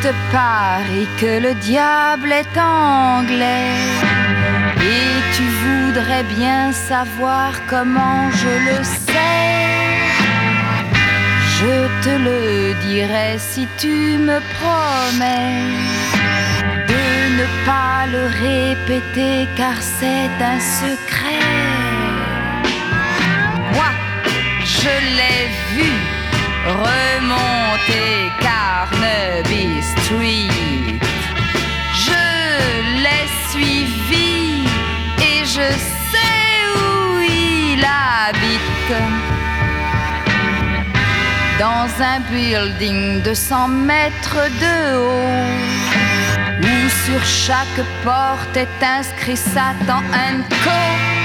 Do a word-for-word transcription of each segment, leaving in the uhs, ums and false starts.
te parie que le diable est anglais. Et tu voudrais bien savoir comment je le sais. Je te le dirai si tu me promets de ne pas le répéter car c'est un secret. Moi, je l'ai vu remonter Carnaby Street. Je l'ai suivi et je sais où il habite. Dans un building de cent mètres de haut, où sur chaque porte est inscrit Satan and Co.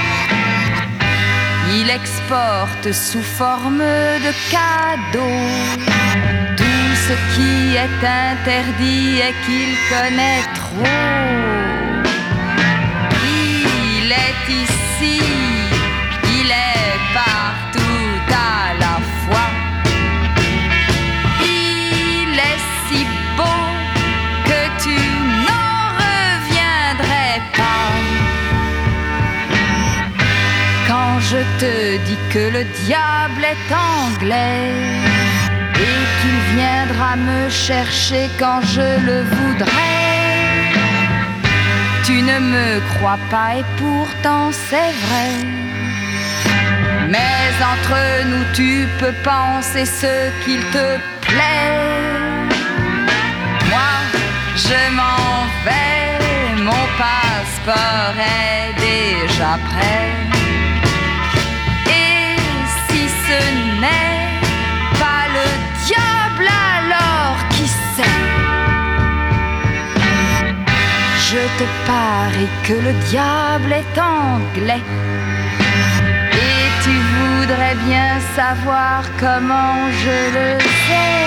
Il exporte sous forme de cadeaux tout ce qui est interdit et qu'il connaît trop. Il est ici, il est partout à la fois. Il est si beau que tu n'en reviendrais pas. Quand je te dis que le diable est anglais et qu'il viendra me chercher quand je le voudrais, tu ne me crois pas et pourtant c'est vrai. Mais entre nous tu peux penser ce qu'il te plaît. Moi je m'en vais, mon passeport est déjà prêt. Ce n'est pas le diable alors qui sait. Je te parie que le diable est anglais. Et tu voudrais bien savoir comment je le sais.